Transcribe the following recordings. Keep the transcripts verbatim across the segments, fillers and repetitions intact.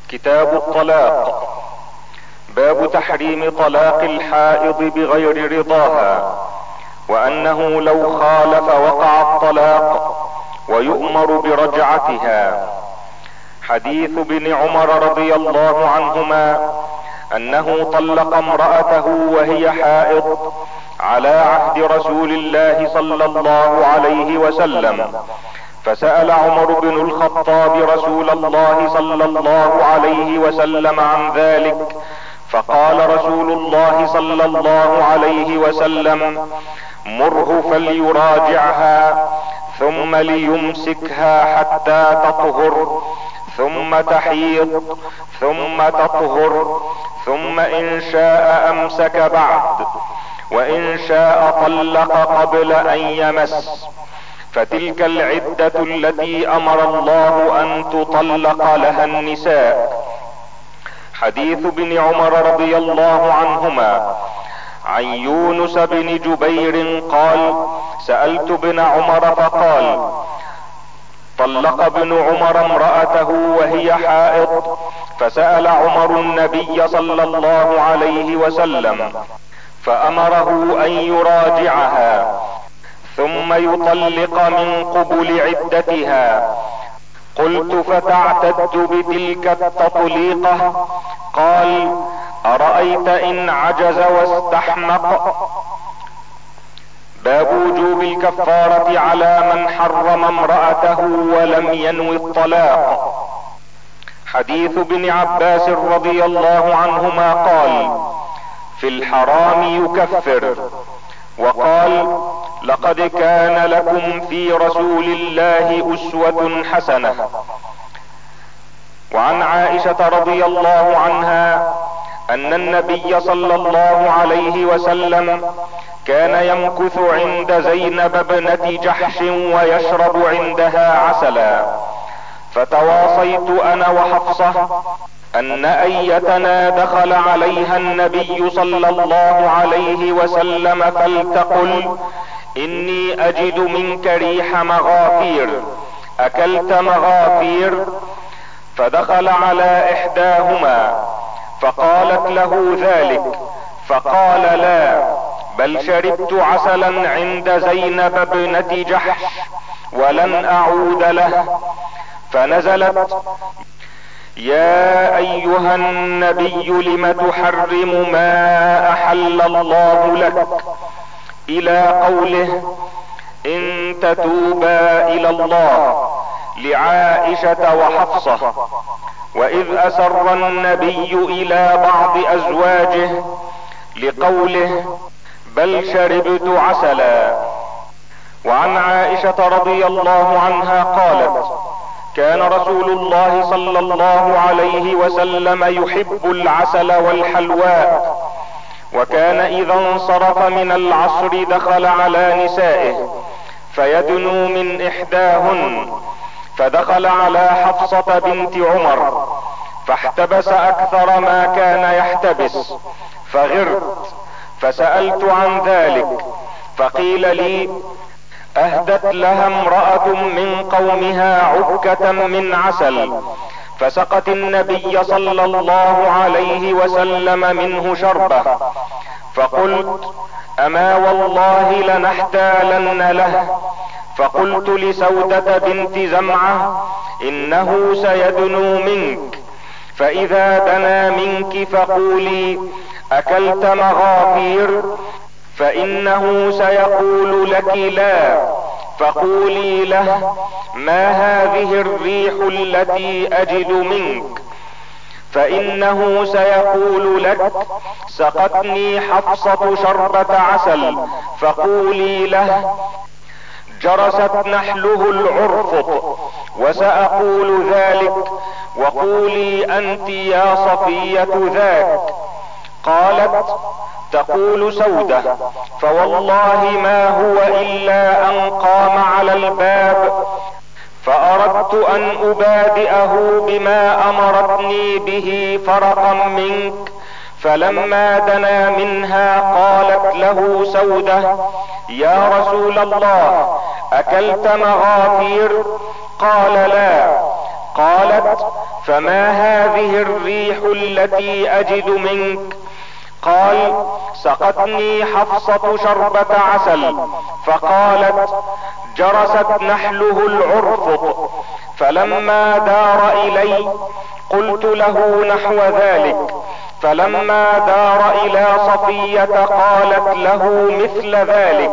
كتاب الطلاق. باب تحريم طلاق الحائض بغير رضاها، وانه لو خالف وقع الطلاق ويؤمر برجعتها. حديث ابن عمر رضي الله عنهما انه طلق امرأته وهي حائض على عهد رسول الله صلى الله عليه وسلم، فسأل عمر بن الخطاب رسول الله صلى الله عليه وسلم عن ذلك، فقال رسول الله صلى الله عليه وسلم: مره فليراجعها ثم ليمسكها حتى تطهر، ثم تحيض، ثم تطهر، ثم ان شاء امسك بعد، وان شاء طلق قبل ان يمس، فتلك العدة التي امر الله ان تطلق لها النساء. حديث ابن عمر رضي الله عنهما عن يونس بن جبير قال: سألت ابن عمر فقال: طلق ابن عمر امرأته وهي حائض، فسأل عمر النبي صلى الله عليه وسلم فأمره ان يراجعها ثم يطلق من قبل عدتها. قلت: فتعتد بتلك التطليقة؟ قال: أرأيت إن عجز واستحمق. باب وجوب الكفارة على من حرم امرأته ولم ينوي الطلاق. حديث ابن عباس رضي الله عنهما قال: في الحرام يكفر. وقال: لقد كان لكم في رسول الله أسوة حسنة. وعن عائشة رضي الله عنها ان النبي صلى الله عليه وسلم كان يمكث عند زينب ابنة جحش ويشرب عندها عسلا، فتواصيت انا وحفصة ان ايتنا دخل عليها النبي صلى الله عليه وسلم فلتقل: اني اجد منك ريح مغافير، اكلت مغافير؟ فدخل على احداهما فقالت له ذلك، فقال: لا، بل شربت عسلا عند زينب ابنة جحش ولن اعود له. فنزلت: يا ايها النبي لم تحرم ما احل الله لك، الى قوله: ان تتوبا الى الله، لعائشة وحفصة. واذ اسر النبي الى بعض ازواجه، لقوله: بل شربت عسلا. وعن عائشة رضي الله عنها قالت: كان رسول الله صلى الله عليه وسلم يحب العسل والحلواء، وكان اذا انصرف من العصر دخل على نسائه فيدنو من احداهن، فدخل على حفصة بنت عمر فاحتبس اكثر ما كان يحتبس، فغرت فسألت عن ذلك، فقيل لي: اهدت لها امرأة من قومها عكة من عسل، فسقت النبي صلى الله عليه وسلم منه شربة. فقلت: اما والله لنحتالن له. فقلت لسودة بنت زمعة: انه سيدنو منك، فاذا دنا منك فقولي: اكلت مغافير، فانه سيقول لك لا، فقولي له: ما هذه الريح التي اجد منك، فانه سيقول لك: سقتني حفصة شربة عسل، فقولي له: جرست نحله العرفط، وسأقول ذلك، وقولي انت يا صفية ذاك. قالت: تقول سودة: فوالله ما هو الا ان قام على الباب، فاردت ان ابادئه بما امرتني به فرقا منك، فلما دنا منها قالت له سودة: يا رسول الله، اكلت مغافير؟ قال: لا. قالت: فما هذه الريح التي اجد منك؟ قال: سقتني حفصة شربة عسل. فقالت: جرست نحله العرفط. فلما دار الي قلت له نحو ذلك، فلما دار الى صفية قالت له مثل ذلك،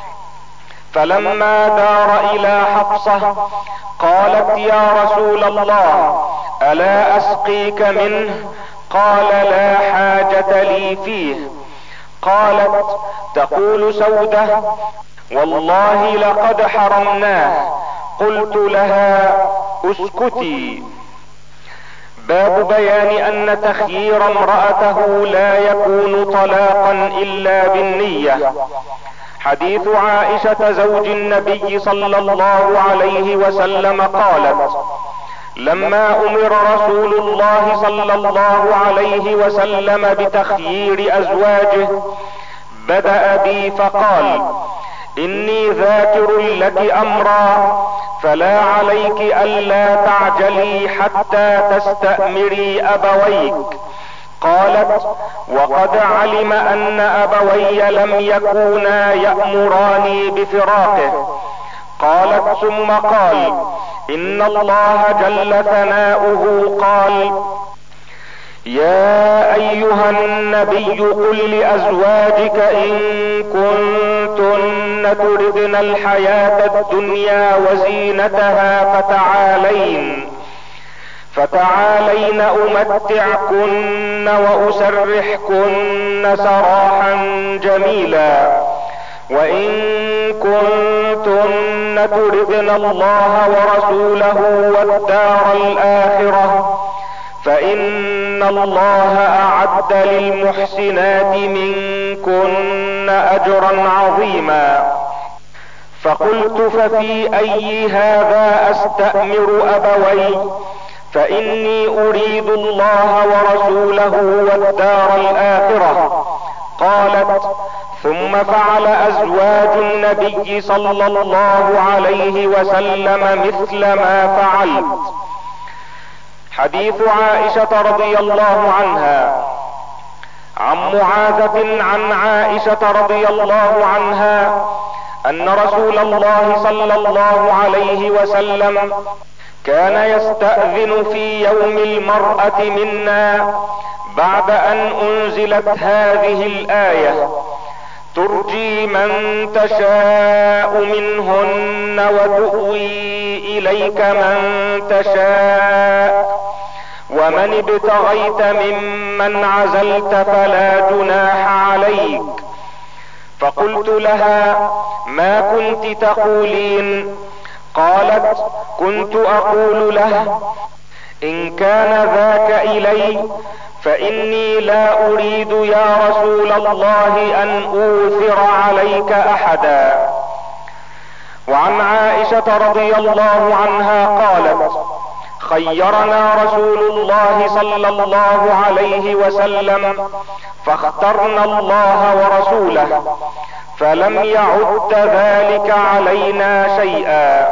فلما دار الى حفصة قالت: يا رسول الله، الا اسقيك منه؟ قال: لا حاجة لي فيه. قالت: تقول سودة: والله لقد حرمناه. قلت لها: اسكتي. باب بيان ان تخيير امرأته لا يكون طلاقا الا بالنية. حديث عائشة زوج النبي صلى الله عليه وسلم قالت: لما امر رسول الله صلى الله عليه وسلم بتخيير ازواجه بدأ بي فقال: اني ذاكر لك امرا فلا عليك الا تعجلي حتى تستأمري ابويك. قالت: وقد علم ان ابوي لم يكونا يأمراني بفراقه. قالت: ثم قال: ان الله جل ثناؤه قال: يا ايها النبي قل لازواجك ان كنتن تردن الحياة الدنيا وزينتها فتعالين فتعالين امتعكن واسرحكن سراحا جميلا، وان كنتن تردن الله ورسوله والدار الاخرة فان الله اعد للمحسنات منكن اجرا عظيما. فقلت: ففي اي هذا استأمر ابوي؟ فاني اريد الله ورسوله والدار الاخرة. قالت: ثم فعل ازواج النبي صلى الله عليه وسلم مثل ما فعلت. حديث عائشة رضي الله عنها. عن معاذة عن عائشة رضي الله عنها ان رسول الله صلى الله عليه وسلم كان يستأذن في يوم المرأة منا بعد ان انزلت هذه الآية: ترجي من تشاء منهن وتؤوي اليك من تشاء ومن ابتغيت ممن عزلت فلا جناح عليك. فقلت لها: ما كنت تقولين؟ قالت: كنت اقول له: ان كان ذاك الي فاني لا اريد يا رسول الله ان اوثر عليك احدا. وعن عائشة رضي الله عنها قالت: خيرنا رسول الله صلى الله عليه وسلم فاخترنا الله ورسوله فلم يعد ذلك علينا شيئا.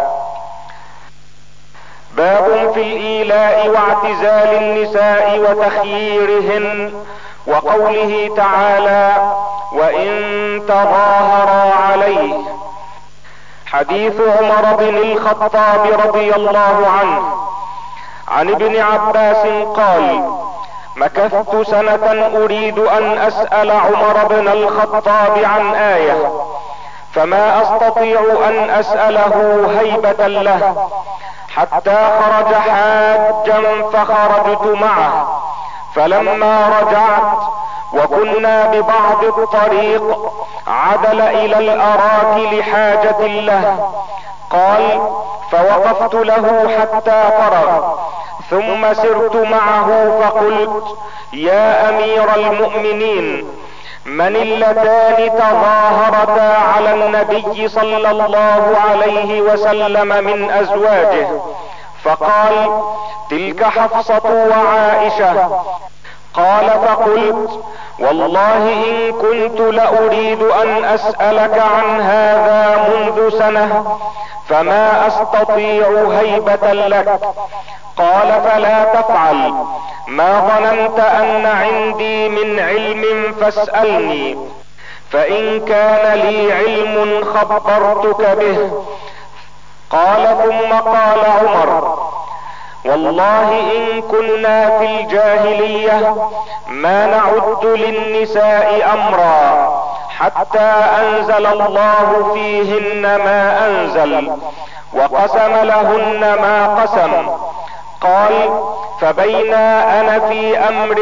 باب في الإيلاء واعتزال النساء وتخييرهن، وقوله تعالى: وإن تظاهرا عليه. حديث عمر بن الخطاب رضي الله عنه عن ابن عباس قال: مكثت سنة اريد ان اسأل عمر بن الخطاب عن آية فما استطيع ان اسأله هيبة له، حتى خرج حاجا فخرجت معه، فلما رجعت وكنا ببعض الطريق عدل الى الاراك لحاجة له. قال: فوقفت له حتى فرغ، ثم سرت معه فقلت: يا امير المؤمنين، من اللتان تظاهرتا على النبي صلى الله عليه وسلم من ازواجه؟ فقال: تلك حفصة وعائشة. قال: فقلت: والله ان كنت لاريد ان اسألك عن هذا منذ سنة فما استطيع هيبة لك. قال فلا تفعل، ما ظننت ان عندي من علم فاسألني، فان كان لي علم خبرتك به. قال ثم قال عمر والله ان كنا في الجاهلية ما نعد للنساء امرا حتى انزل الله فيهن ما انزل وقسم لهن ما قسم. قال فبينا انا في امر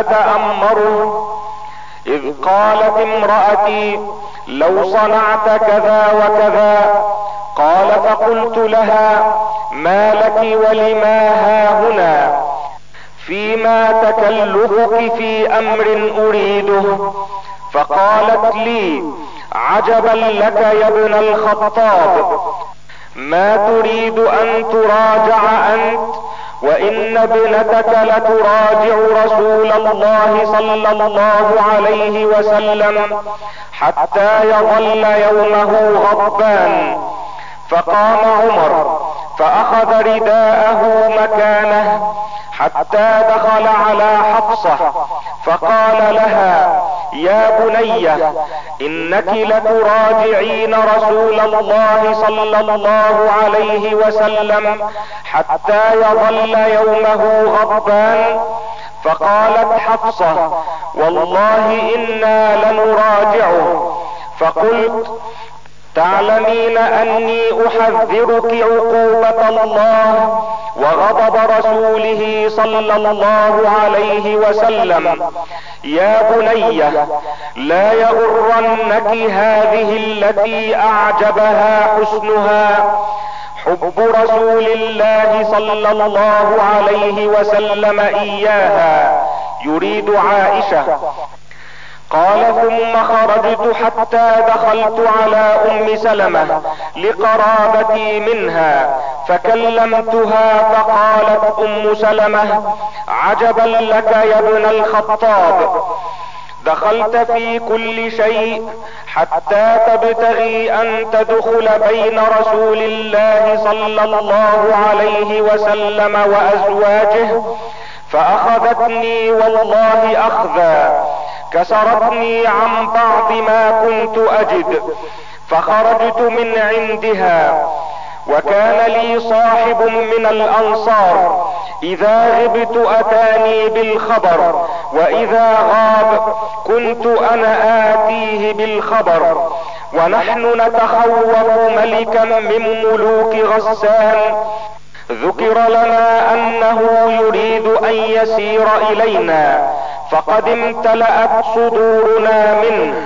اتأمره اذ قالت امرأتي لو صنعت كذا وكذا. قال فقلت لها ما لك ولما هاهنا، فيما تكلفك في امر اريده؟ فقالت لي عجبا لك يا ابن الخطاب، ما تريد ان تراجع انت وان ابنتك لتراجع رسول الله صلى الله عليه وسلم حتى يظل يومه غضبان. فقام عمر فاخذ رداءه مكانه حتى دخل على حفصة فقال لها يا بني انك لتراجعين رسول الله صلى الله عليه وسلم حتى يظل يومه غضبان. فقالت حفصة والله انا لنراجعه. فقلت تعلمين اني احذرك عقوبة الله وغضب رسوله صلى الله عليه وسلم. يا بني لا يغرنك هذه التي اعجبها حسنها حب رسول الله صلى الله عليه وسلم اياها، يريد عائشة. قال ثم خرجت حتى دخلت على ام سلمة لقرابتي منها فكلمتها فقالت ام سلمة عجبا لك يا ابن الخطاب، دخلت في كل شيء حتى تبتغي ان تدخل بين رسول الله صلى الله عليه وسلم وازواجه. فاخذتني والله اخذا كسرتني عن بعض ما كنت اجد، فخرجت من عندها. وكان لي صاحب من الانصار اذا غبت اتاني بالخبر واذا غاب كنت انا اتيه بالخبر، ونحن نتخوف ملكا من ملوك غسان ذكر لنا انه يريد ان يسير الينا فقد امتلأت صدورنا منه.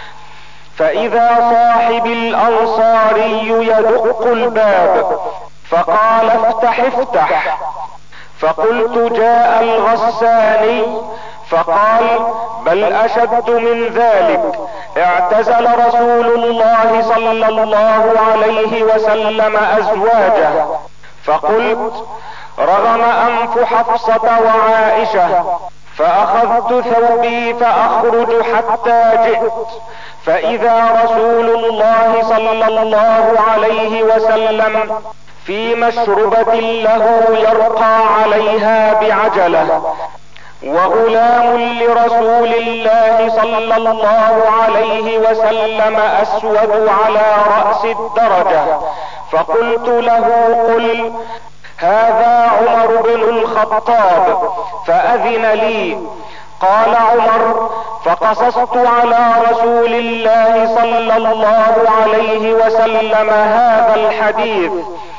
فاذا صاحب الانصاري يدق الباب فقال افتح افتح. فقلت جاء الغساني. فقال بل اشد من ذلك، اعتزل رسول الله صلى الله عليه وسلم ازواجه. فقلت رغم انف حفصة وعائشة. فاخذت ثوبي فاخرج حتى جئت فاذا رسول الله صلى الله عليه وسلم في مشربة له يرقى عليها بعجلة، وغلام لرسول الله صلى الله عليه وسلم اسود على رأس الدرجة. فقلت له قل هذا عمر بن الخطاب فاذن لي. قال عمر فقصصت على رسول الله صلى الله عليه وسلم هذا الحديث.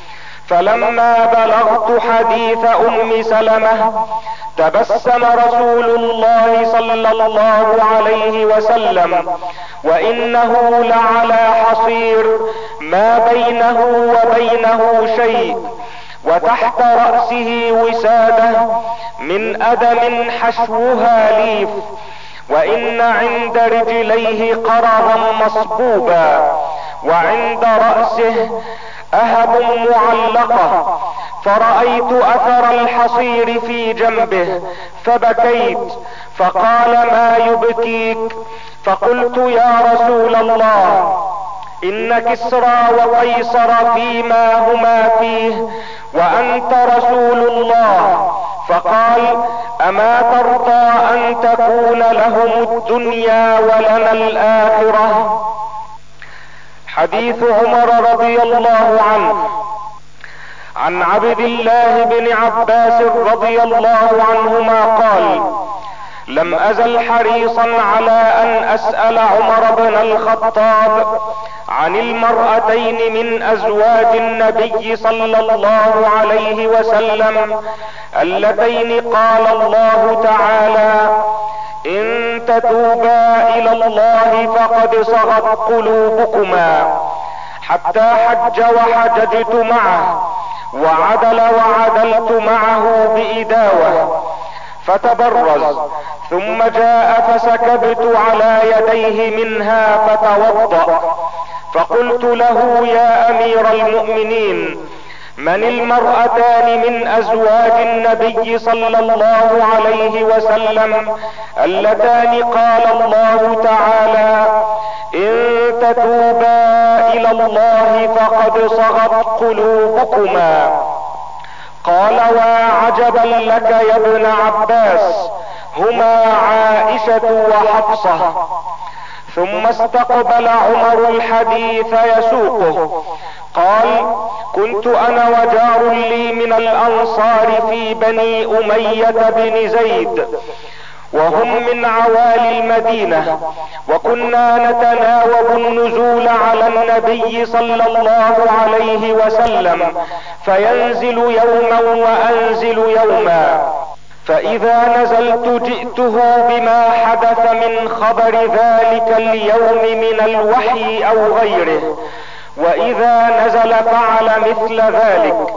فلما بلغت حديث ام سلمة تبسم رسول الله صلى الله عليه وسلم وانه لعلى حصير ما بينه وبينه شيء، وتحت رأسه وسادة من ادم حشوها ليف، وان عند رجليه قرضا مصبوبا، وعند رأسه اهب معلقة. فرأيت اثر الحصير في جنبه فبكيت، فقال: ما يبكيك؟ فقلت: يا رسول الله، ان كسرى وقيصر فيما هما فيه وانت رسول الله. فقال: اما ترضى ان تكون لهم الدنيا ولنا الاخرة؟ حديث عمر رضي الله عنه. عن عبد الله بن عباس رضي الله عنهما قال: لم ازل حريصا على ان اسأل عمر بن الخطاب عن المرأتين من ازواج النبي صلى الله عليه وسلم اللتين قال الله تعالى: ان تتوبا الى الله فقد صغت قلوبكما، حتى حج وحججت معه، وعدل وعدلت معه بإداوة، فتبرز، ثم جاء فسكبت على يديه منها فتوضأ. فقلت له: يا امير المؤمنين، من المرأتان من ازواج النبي صلى الله عليه وسلم اللتان قال الله تعالى: ان تتوبا الى الله فقد صغت قلوبكما؟ قال: وعجبا لك يا ابن عباس، هما عائشة وحفصة. ثم استقبل عمر الحديث يسوقه. قال: كنت انا وجار لي من الانصار في بني امية بن زيد، وهم من عوالي المدينة، وكنا نتناوب النزول على النبي صلى الله عليه وسلم، فينزل يوما وانزل يوما، فاذا نزلت جئته بما حدث من خبر ذلك اليوم من الوحي او غيره، واذا نزل فعل مثل ذلك.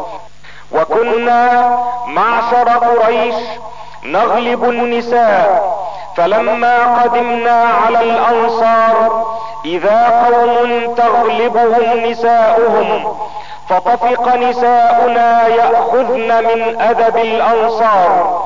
وكنا معشر قريش نغلب النساء، فلما قدمنا على الانصار اذا قوم تغلبهم نساؤهم، فطفق نساؤنا يأخذن من ادب الانصار،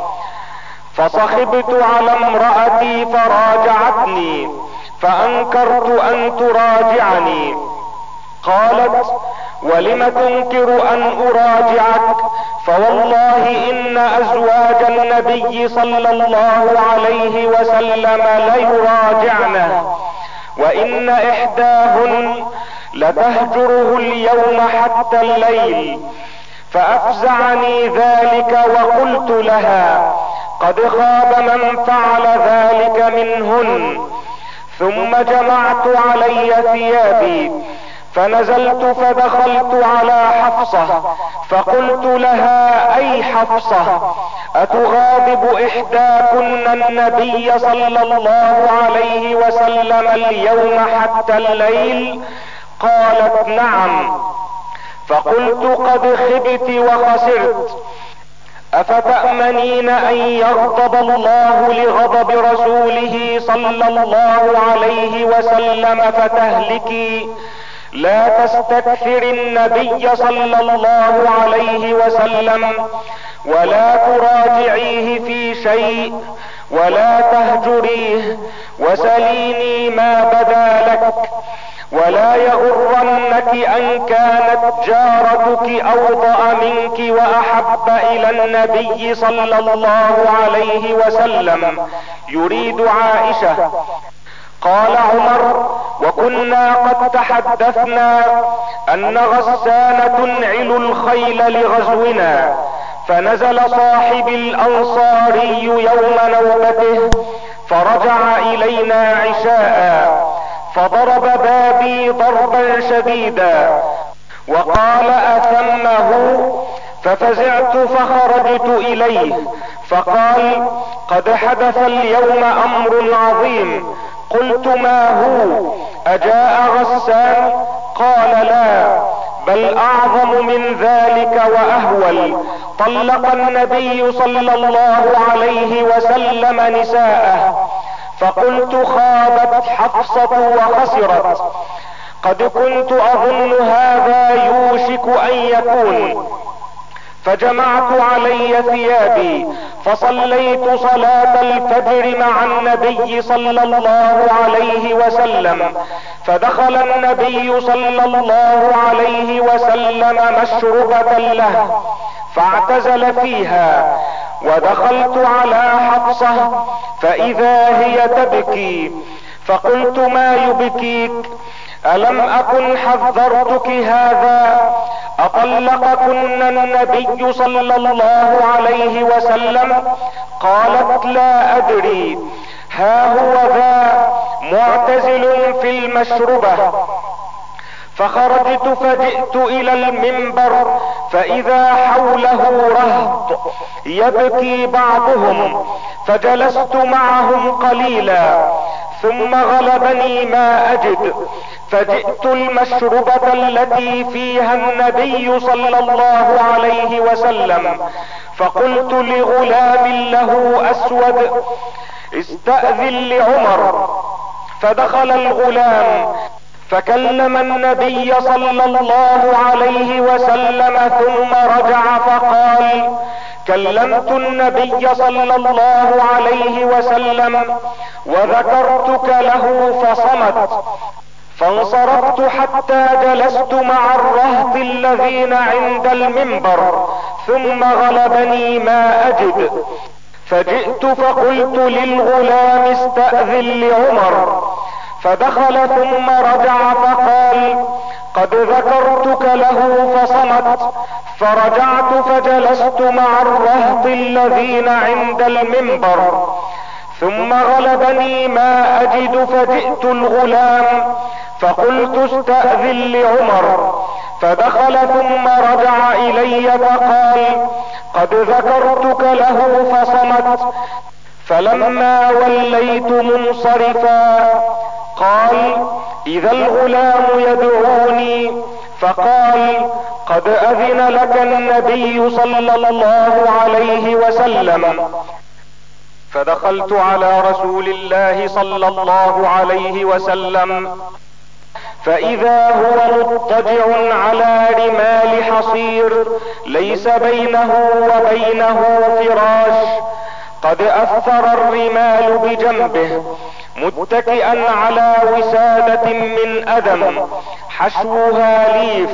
فصخبت على امرأتي فراجعتني، فانكرت ان تراجعني. قالت: ولم تنكر ان اراجعك؟ فوالله ان ازواج النبي صلى الله عليه وسلم ليراجعنه، وان احداهن لتهجره اليوم حتى الليل. فافزعني ذلك وقلت لها: قد خاب من فعل ذلك منهن. ثم جمعت علي ثيابي فنزلت فدخلت على حفصة، فقلت لها: اي حفصة، اتغاضب احداكن النبي صلى الله عليه وسلم اليوم حتى الليل؟ قالت: نعم. فقلت: قد خبت وخسرت، افتأمنين ان يغضب الله لغضب رسوله صلى الله عليه وسلم فتهلكي؟ لا تستكثر النبي صلى الله عليه وسلم، ولا تراجعيه في شيء، ولا تهجريه، وسليني ما بدا لك، ولا يغرنك ان كانت جارتك اوضأ منك واحب الى النبي صلى الله عليه وسلم، يريد عائشة. قال عمر: وكنا قد تحدثنا ان غسان تنعل الخيل لغزونا، فنزل صاحب الانصاري يوم نوبته فرجع الينا عشاء، فضرب بابي ضربا شديدا وقال: اثمه؟ ففزعت فخرجت اليه، فقال: قد حدث اليوم امر عظيم. قلت: ما هو؟ اجاء غسان؟ قال: لا، بل اعظم من ذلك واهول. طلق النبي صلى الله عليه وسلم نساءه. فقلت: خابت حفصة وخسرت، قد كنت اظن هذا يوشك ان يكون. فجمعت علي ثيابي فصليت صلاة الفجر مع النبي صلى الله عليه وسلم. فدخل النبي صلى الله عليه وسلم مشربة له فاعتزل فيها، ودخلت على حفصة فاذا هي تبكي، فقلت ما يبكيك؟ الم اكن حذرتك هذا؟ اطلقكن النبي صلى الله عليه وسلم؟ قالت لا ادري، ها هو ذا معتزل في المشربة. فخرجت فجئت الى المنبر فاذا حوله رهط يبكي بعضهم، فجلست معهم قليلا ثم غلبني ما اجد، فجئت المشربة التي فيها النبي صلى الله عليه وسلم، فقلت لغلام له اسود استأذن لعمر. فدخل الغلام فكلم النبي صلى الله عليه وسلم ثم رجع فقال كلمت النبي صلى الله عليه وسلم وذكرتك له فصمت، فانصرفت حتى جلست مع الرهط الذين عند المنبر ثم غلبني ما اجد، فجئت فقلت للغلام استأذن لعمر، فدخل ثم رجع فقال قد ذكرتك له فصمت، فرجعت فجلست مع الرهط الذين عند المنبر ثم غلبني ما اجد، فجئت الغلام فقلت استأذن لعمر، فدخل ثم رجع الي فقال قد ذكرتك له فصمت. فلما وليت منصرفا قال اذا الغلام يدعوني، فقال قد اذن لك النبي صلى الله عليه وسلم. فدخلت على رسول الله صلى الله عليه وسلم فاذا هو مضطجع على رمال حصير ليس بينه وبينه فراش، قد اثر الرمال بجنبه متكئا على وسادة من ادم حشوها ليف،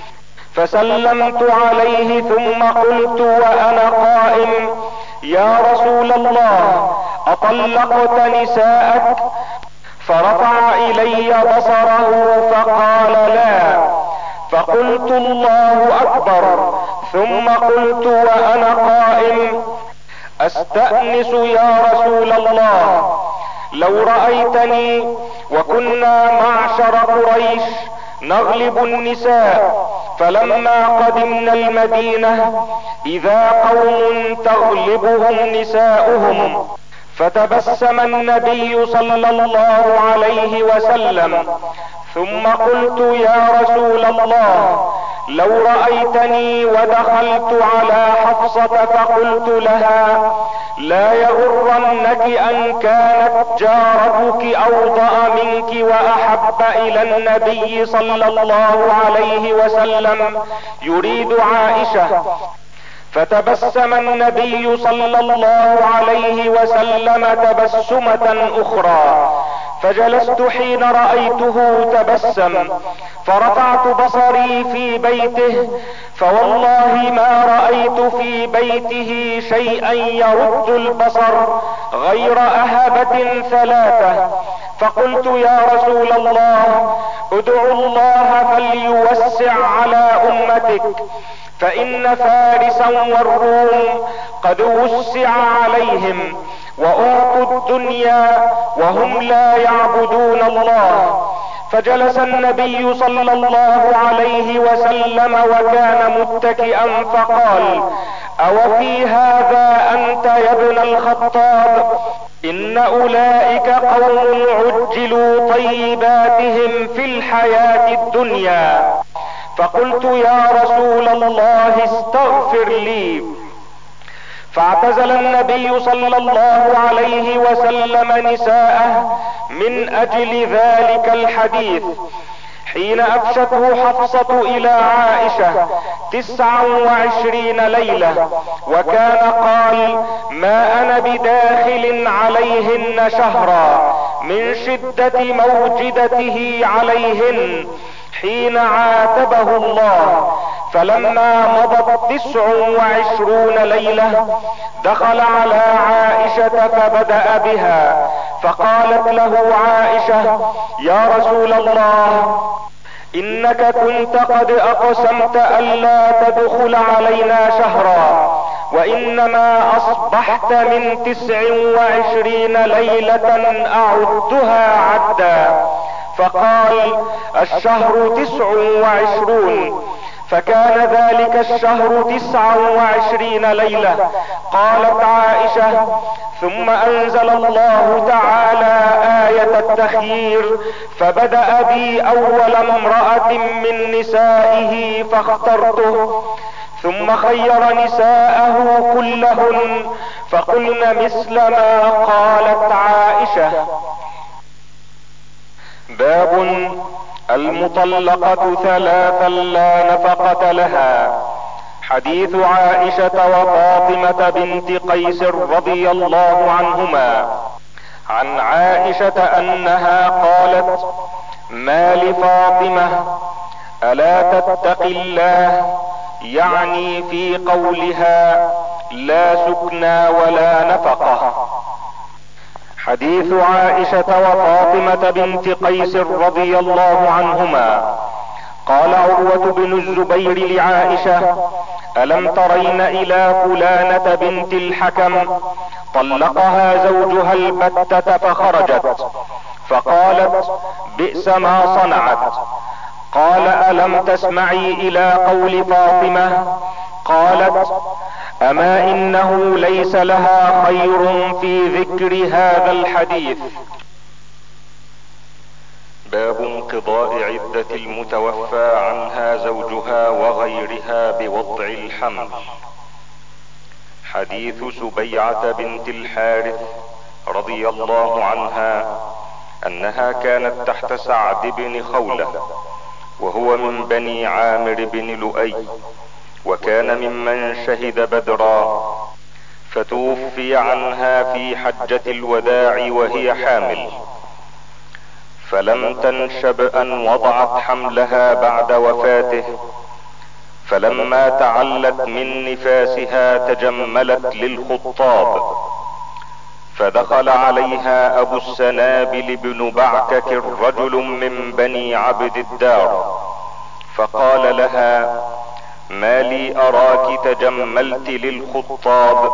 فسلمت عليه ثم قلت وانا قائم يا رسول الله اطلقت نساءك؟ فرفع الي بصره فقال لا، فقلت الله اكبر، ثم قلت وانا قائم استأنس يا رسول الله لو رأيتني وكنا معشر قريش نغلب النساء، فلما قدمنا المدينة اذا قوم تغلبهم نساؤهم، فتبسم النبي صلى الله عليه وسلم، ثم قلت يا رسول الله لو رأيتني ودخلت على حفصة فقلت لها لا يغرنك ان كانت جارتك اوضأ منك واحب الى النبي صلى الله عليه وسلم يريد عائشة، فتبسم النبي صلى الله عليه وسلم تبسمة اخرى، فجلست حين رأيته تبسم، فرفعت بصري في بيته فوالله ما رأيت في بيته شيئا يرد البصر غير اهبة ثلاثة، فقلت يا رسول الله ادعو الله فليوسع على امتك، فان فارسا والروم قد وسع عليهم واعطوا الدنيا وهم لا يعبدون الله. فجلس النبي صلى الله عليه وسلم وكان متكئا فقال او في هذا انت يا ابن الخطاب؟ ان اولئك قوم عجلوا طيباتهم في الحياة الدنيا. فقلت يا رسول الله استغفر لي، فاعتزل النبي صلى الله عليه وسلم نساءه من اجل ذلك الحديث. حين افشته حفصة الى عائشة تسعا وعشرين ليلة، وكان قال: ما انا بداخل عليهن شهرا من شدة موجدته عليهن حين عاتبه الله. فلما مضت تسع وعشرون ليلة دخل على عائشة فبدأ بها، فقالت له عائشة: يا رسول الله، انك كنت قد اقسمت الا تدخل علينا شهرا، وانما اصبحت من تسع وعشرين ليلة اعدها عدا. فقال: الشهر تسع وعشرون. فكان ذلك الشهر تسعا وعشرين ليلة. قالت عائشة: ثم انزل الله تعالى آية التخيير، فبدأ بي اول امرأة من نسائه فاخترته، ثم خير نساءه كلهن فقلن مثل ما قالت عائشة. باب المطلقة ثلاثا لا نفقة لها. حديث عائشة وفاطمة بنت قيس رضي الله عنهما. عن عائشة انها قالت: ما لفاطمة الا تتقي الله، يعني في قولها لا سكنى ولا نفقة. حديث عائشة وفاطمة بنت قيس رضي الله عنهما. قال عروة بن الزبير لعائشة: ألم ترين إلى فلانة بنت الحكم طلقها زوجها البتة فخرجت، فقالت: بئس ما صنعت. قال: ألم تسمعي إلى قول فاطمة؟ قالت: اما انه ليس لها خير في ذكر هذا الحديث. باب انقضاء عدة المتوفى عنها زوجها وغيرها بوضع الحمل. حديث سبيعة بنت الحارث رضي الله عنها انها كانت تحت سعد بن خولة، وهو من بني عامر بن لؤي، وكان ممن شهد بدرا، فتوفي عنها في حجة الوداع وهي حامل، فلم تنشب ان وضعت حملها بعد وفاته، فلما تعلت من نفاسها تجملت للخطاب، فدخل عليها ابو السنابل بن بعكك رجل من بني عبد الدار، فقال لها: ما لي اراك تجملت للخطاب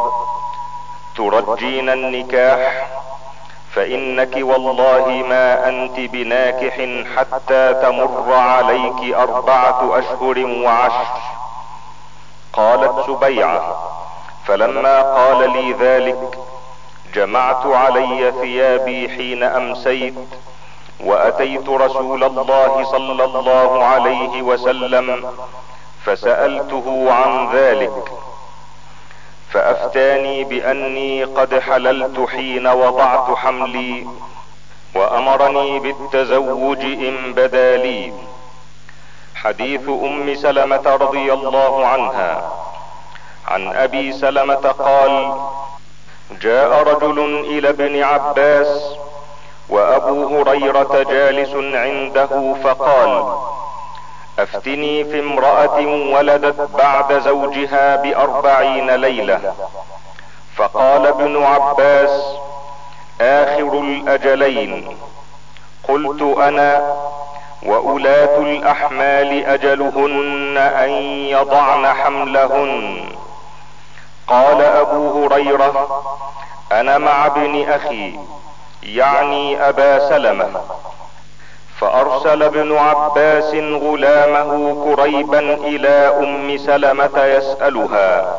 ترجين النكاح؟ فانك والله ما انت بناكح حتى تمر عليك اربعة اشهر وعشر. قالت سبيعة: فلما قال لي ذلك جمعت علي ثيابي حين امسيت، واتيت رسول الله صلى الله عليه وسلم فسألته عن ذلك، فافتاني باني قد حللت حين وضعت حملي، وامرني بالتزوج ان بدا لي. حديث ام سلمة رضي الله عنها. عن ابي سلمة قال: جاء رجل الى ابن عباس وابو هريرة جالس عنده، فقال: افتني في امرأة ولدت بعد زوجها باربعين ليلة. فقال ابن عباس: اخر الاجلين. قلت انا: واولاة الاحمال اجلهن ان يضعن حملهن. قال ابو هريرة: انا مع ابن اخي، يعني ابا سلمة. فارسل ابن عباس غلامه كريبا الى ام سلمة يسألها،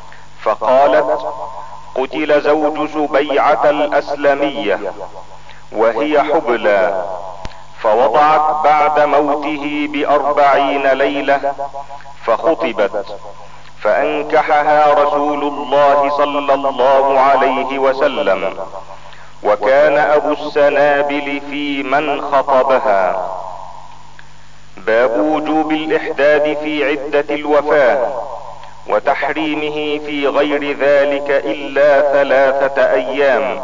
فقالت: قتل زوج سبيعة الاسلمية وهي حبلى، فوضعت بعد موته باربعين ليلة، فخطبت، فانكحها رسول الله صلى الله عليه وسلم، وكان ابو السنابل في من خطبها. باب وجوب الاحداد في عدة الوفاة وتحريمه في غير ذلك الا ثلاثة ايام.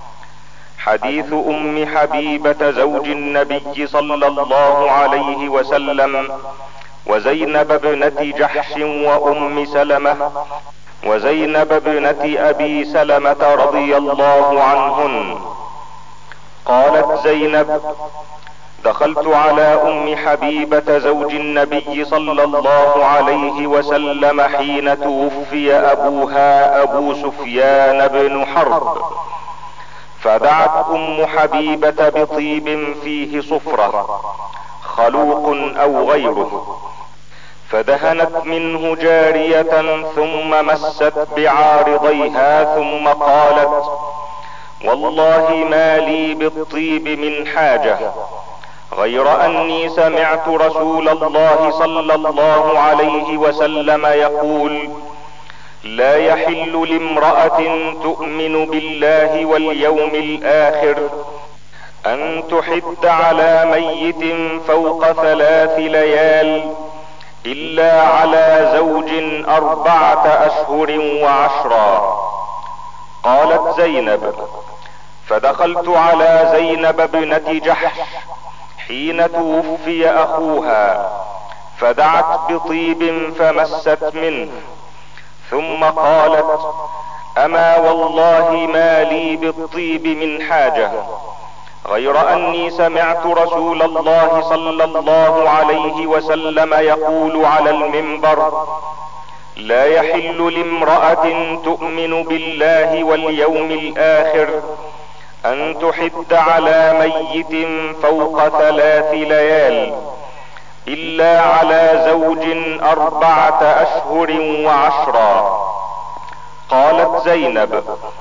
حديث ام حبيبة زوج النبي صلى الله عليه وسلم وزينب ابنة جحش وام سلمة وزينب ابنة ابي سلمة رضي الله عنهن. قالت زينب: دخلت على ام حبيبة زوج النبي صلى الله عليه وسلم حين توفي ابوها ابو سفيان بن حرب، فدعت ام حبيبة بطيب فيه صفرة خلوق او غيره، فدهنت منه جارية ثم مست بعارضيها ثم قالت: والله ما لي بالطيب من حاجة، غير اني سمعت رسول الله صلى الله عليه وسلم يقول: لا يحل لامرأة تؤمن بالله واليوم الاخر ان تحد على ميت فوق ثلاث ليال الا على زوج اربعة اشهر وعشرا. قالت زينب: فدخلت على زينب ابنة جحش حين توفي اخوها، فدعت بطيب فمست منه، ثم قالت: اما والله ما لي بالطيب من حاجة، غير اني سمعت رسول الله صلى الله عليه وسلم يقول على المنبر: لا يحل لامرأة تؤمن بالله واليوم الاخر ان تحد على ميت فوق ثلاث ليال الا على زوج اربعة اشهر وعشرا. قالت زينب: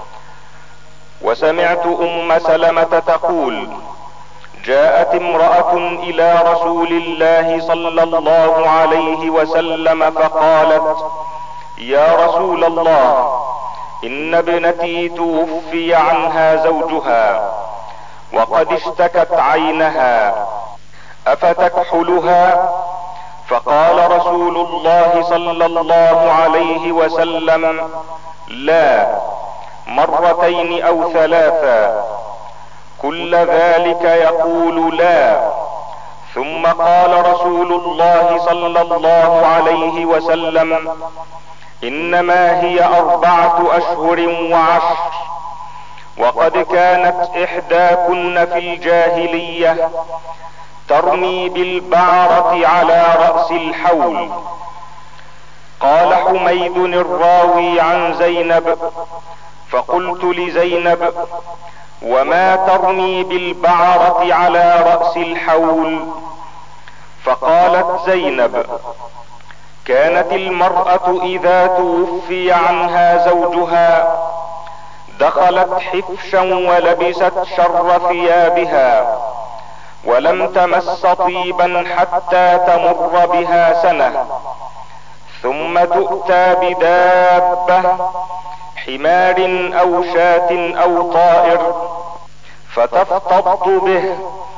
وسمعت ام سلمة تقول: جاءت امرأة الى رسول الله صلى الله عليه وسلم فقالت: يا رسول الله، ان ابنتي توفي عنها زوجها وقد اشتكت عينها، افتكحلها؟ فقال رسول الله صلى الله عليه وسلم: لا، مرتين او ثلاثا. كل ذلك يقول لا. ثم قال رسول الله صلى الله عليه وسلم: انما هي اربعة اشهر وعشر، وقد كانت احداكن في الجاهلية ترمي بالبعرة على رأس الحول. قال حميد الراوي عن زينب: فقلت لزينب: وما ترمي بالبعرة على رأس الحول؟ فقالت زينب: كانت المرأة اذا توفي عنها زوجها دخلت حفشا ولبست شر ثيابها، ولم تمس طيبا حتى تمر بها سنة، ثم تؤتى بدابة حمار او شاة او طائر فتفتض به،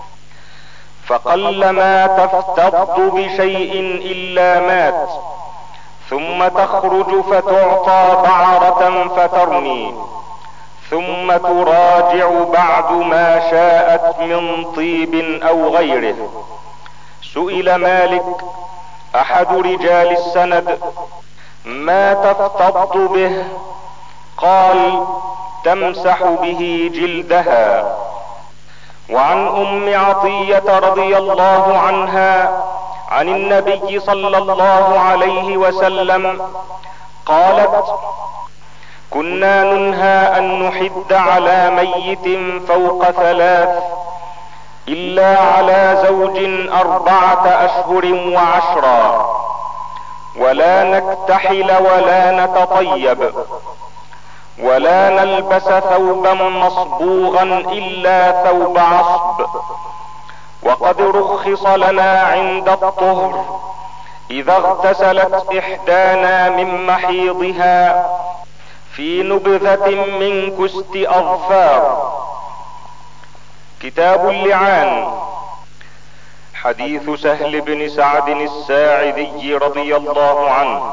فقلما تفتض بشيء الا مات، ثم تخرج فتعطى بعرة فترمي، ثم تراجع بعد ما شاءت من طيب او غيره. سئل مالك احد رجال السند: ما تفتض به؟ قال: تمسح به جلدها. وعن ام عطية رضي الله عنها عن النبي صلى الله عليه وسلم قالت: كنا ننهى ان نحد على ميت فوق ثلاث الا على زوج اربعة اشهر وعشرا، ولا نكتحل ولا نتطيب، ولا نلبس ثوبا مصبوغا الا ثوب عصب. وقد رخص لنا عند الطهر اذا اغتسلت احدانا من محيضها في نبذة من كست اظفار. كتاب اللعان. حديث سهل بن سعد الساعدي رضي الله عنه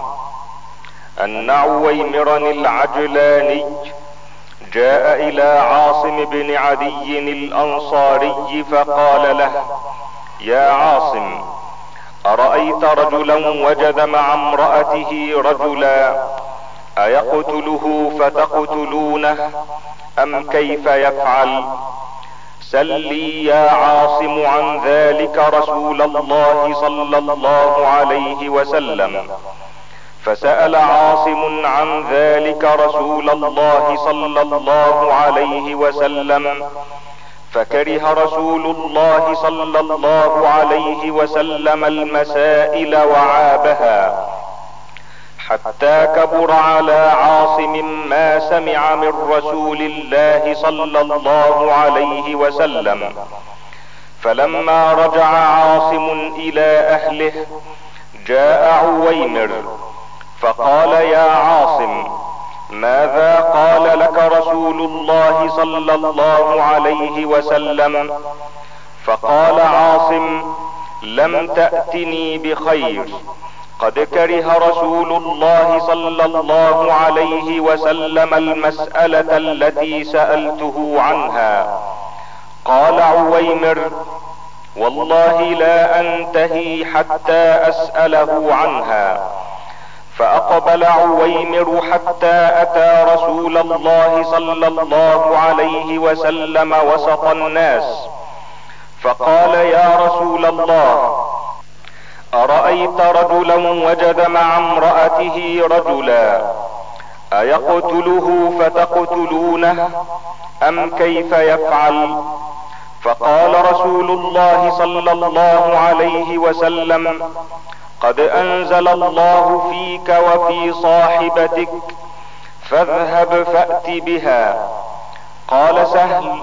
ان عويمرا العجلاني جاء الى عاصم بن عدي الانصاري فقال له: يا عاصم، ارايت رجلا وجد مع امرأته رجلا، ايقتله فتقتلونه ام كيف يفعل؟ سل لي يا عاصم عن ذلك رسول الله صلى الله عليه وسلم. فسأل عاصم عن ذلك رسول الله صلى الله عليه وسلم، فكره رسول الله صلى الله عليه وسلم المسائل وعابها، حتى كبر على عاصم ما سمع من رسول الله صلى الله عليه وسلم. فلما رجع عاصم الى اهله جاء عويمر فقال: يا عاصم، ماذا قال لك رسول الله صلى الله عليه وسلم؟ فقال عاصم: لم تأتني بخير، قد كره رسول الله صلى الله عليه وسلم المسألة التي سألته عنها. قال عويمر: والله لا انتهي حتى اسأله عنها. فاقبل عويمر حتى اتى رسول الله صلى الله عليه وسلم وسط الناس، فقال: يا رسول الله، ارايت رجلا وجد مع امرأته رجلا، ايقتله فتقتلونه ام كيف يفعل؟ فقال رسول الله صلى الله عليه وسلم: قد انزل الله فيك وفي صاحبتك، فاذهب فأت بها. قال سهل: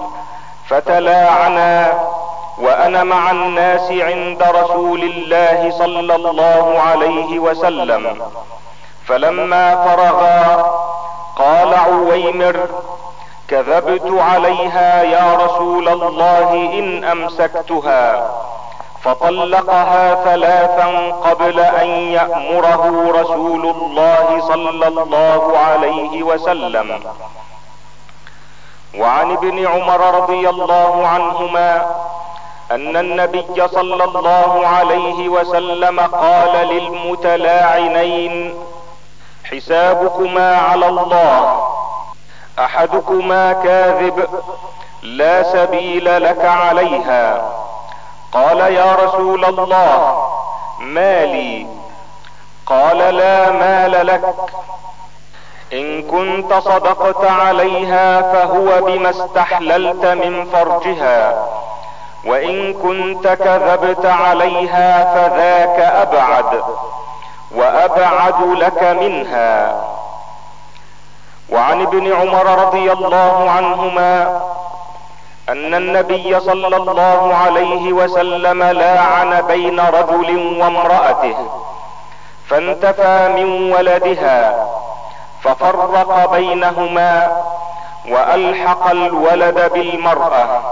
فتلاعنا وانا مع الناس عند رسول الله صلى الله عليه وسلم. فلما فرغا قال عويمر: كذبت عليها يا رسول الله ان امسكتها. فطلقها ثلاثا قبل ان يأمره رسول الله صلى الله عليه وسلم. وعن ابن عمر رضي الله عنهما ان النبي صلى الله عليه وسلم قال للمتلاعنين: حسابكما على الله، احدكما كاذب لا سبيل لك عليها. قال: يا رسول الله، ما لي؟ قال: لا مال لك. ان كنت صدقت عليها فهو بما استحللت من فرجها، وان كنت كذبت عليها فذاك ابعد وابعد لك منها. وعن ابن عمر رضي الله عنهما ان النبي صلى الله عليه وسلم لاعن بين رجل وامرأته، فانتفى من ولدها ففرق بينهما والحق الولد بالمرأة.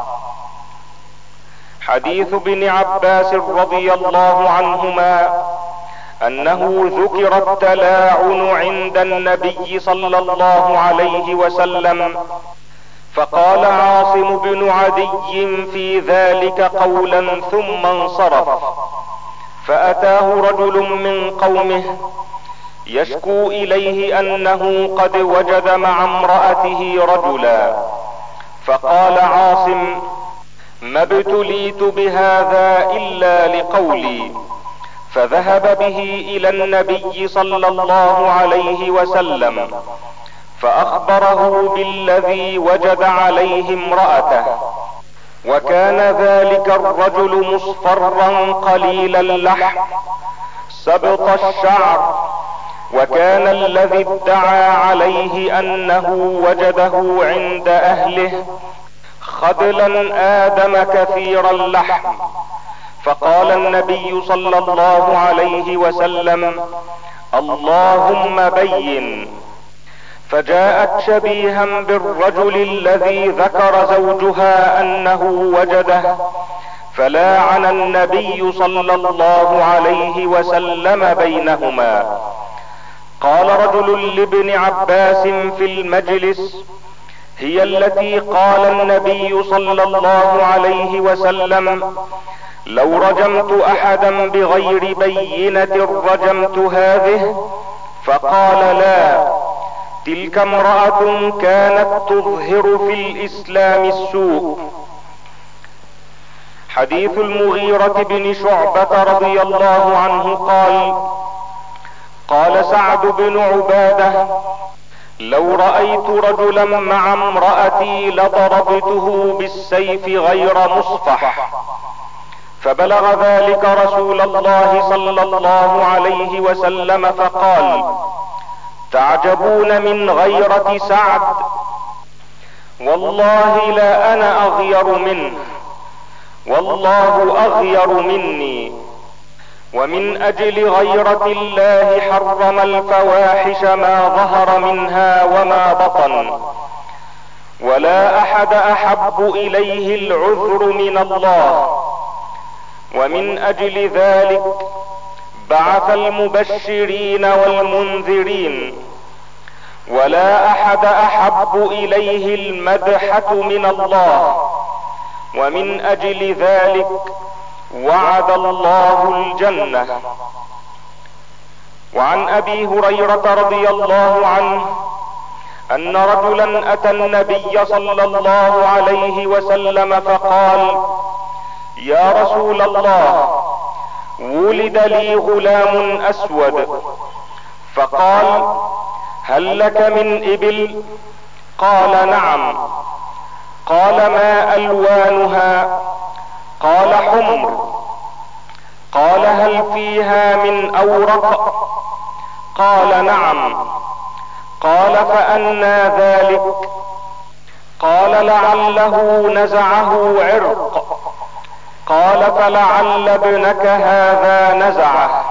حديث ابن عباس رضي الله عنهما انه ذكر التلاعن عند النبي صلى الله عليه وسلم، فقال عاصم بن عدي في ذلك قولا ثم انصرف. فاتاه رجل من قومه يشكو اليه انه قد وجد مع امرأته رجلا، فقال عاصم: ما ابتليت بهذا الا لقولي. فذهب به الى النبي صلى الله عليه وسلم فاخبره بالذي وجد عليه امرأته، وكان ذلك الرجل مصفرا قليل اللحم سبط الشعر، وكان الذي ادعى عليه انه وجده عند اهله خدلا ادم كثير اللحم. فقال النبي صلى الله عليه وسلم: اللهم بين. فجاءت شبيها بالرجل الذي ذكر زوجها انه وجده، فلاعن النبي صلى الله عليه وسلم بينهما. قال رجل لابن عباس في المجلس: هي التي قال النبي صلى الله عليه وسلم: لو رجمت احدا بغير بينة رجمت هذه؟ فقال: لا، تلك امرأة كانت تظهر في الاسلام السوء. حديث المغيرة بن شعبة رضي الله عنه قال: قال سعد بن عبادة: لو رأيت رجلا مع امرأتي لضربته بالسيف غير مصفح. فبلغ ذلك رسول الله صلى الله عليه وسلم فقال: تعجبون من غيرة سعد، والله لا انا اغير منه، والله اغير مني. ومن اجل غيرة الله حرم الفواحش ما ظهر منها وما بطن، ولا احد احب اليه العذر من الله. ومن اجل ذلك بعث المبشرين والمنذرين، ولا احد احب اليه المدحة من الله. ومن اجل ذلك وعد الله الجنة. وعن ابي هريرة رضي الله عنه ان رجلا اتى النبي صلى الله عليه وسلم فقال: يا رسول الله، ولد لي غلام اسود. فقال: هل لك من ابل؟ قال: نعم. قال: ما الوانها؟ قال: حمر. قال: هل فيها من اورق؟ قال: نعم. قال: فأنى ذلك؟ قال: لعله نزعه عرق. قال: فلعل ابنك هذا نزعه.